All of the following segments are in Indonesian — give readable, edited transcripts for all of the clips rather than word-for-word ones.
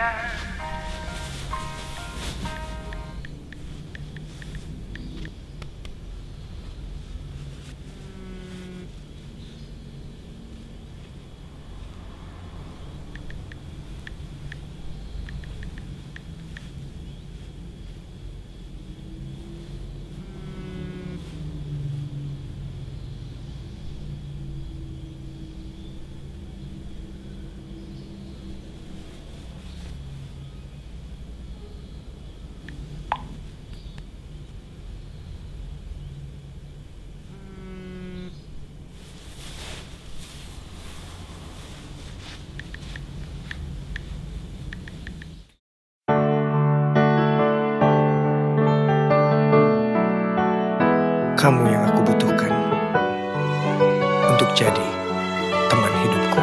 Kamu yang aku butuhkan untuk jadi teman hidupku.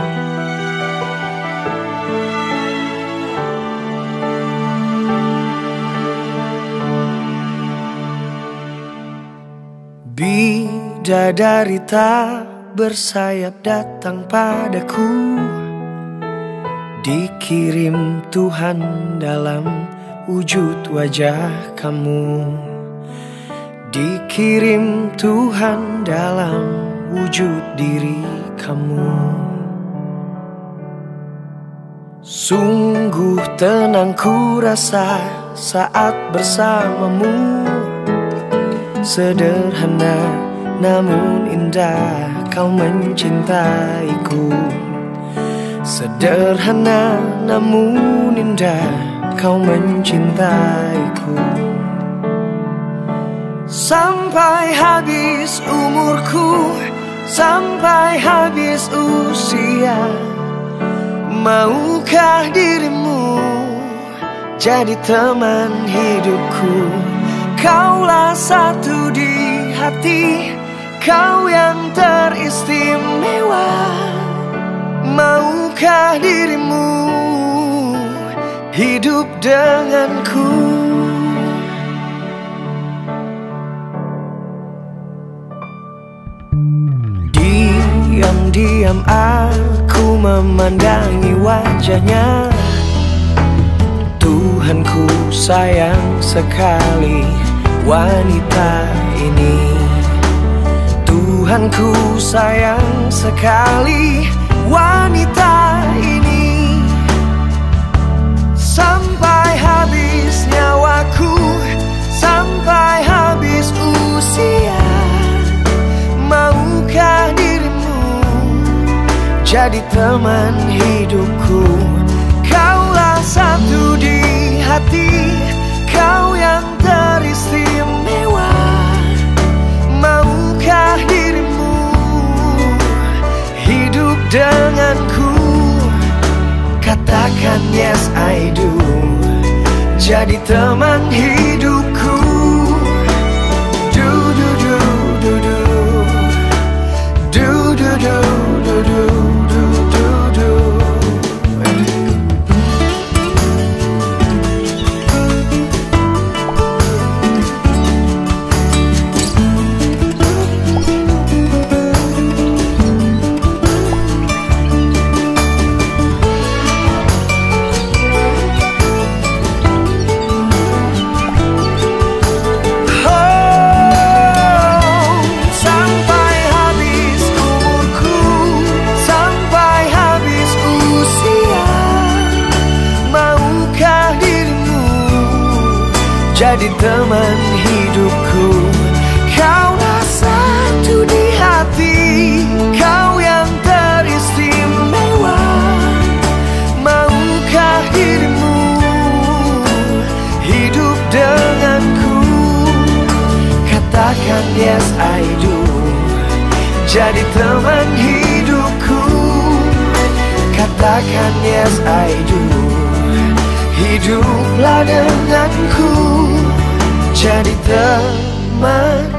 Bidadari tak bersayap datang padaku, dikirim Tuhan dalam wujud wajah kamu. Dikirim Tuhan dalam wujud diri kamu. Sungguh tenang ku rasa saat bersamamu. Sederhana namun indah kau mencintaiku. Sederhana namun indah kau mencintaiku. Sampai habis umurku, sampai habis usia, maukah dirimu jadi teman hidupku? Kaulah satu di hati, kau yang teristimewa. Maukah dirimu hidup denganku? Diam-diam aku memandangi wajahnya. Tuhanku sayang sekali wanita ini. Tuhanku sayang sekali wanita ini. Sampai habis nyawaku, sampai habis usia, maukah dirimu jadi teman hidupku? Kaulah satu di hati, kau yang teristimewa. Maukah dirimu hidup denganku? Katakan yes I do, jadi teman hidupku. Do do do do do do do do do do do do do. Jadi teman hidupku. Kaulah satu di hati, kau yang teristimewa. Maukah dirimu hidup denganku? Katakan yes I do, jadi teman hidupku. Katakan yes I do, hiduplah denganku, jadi teman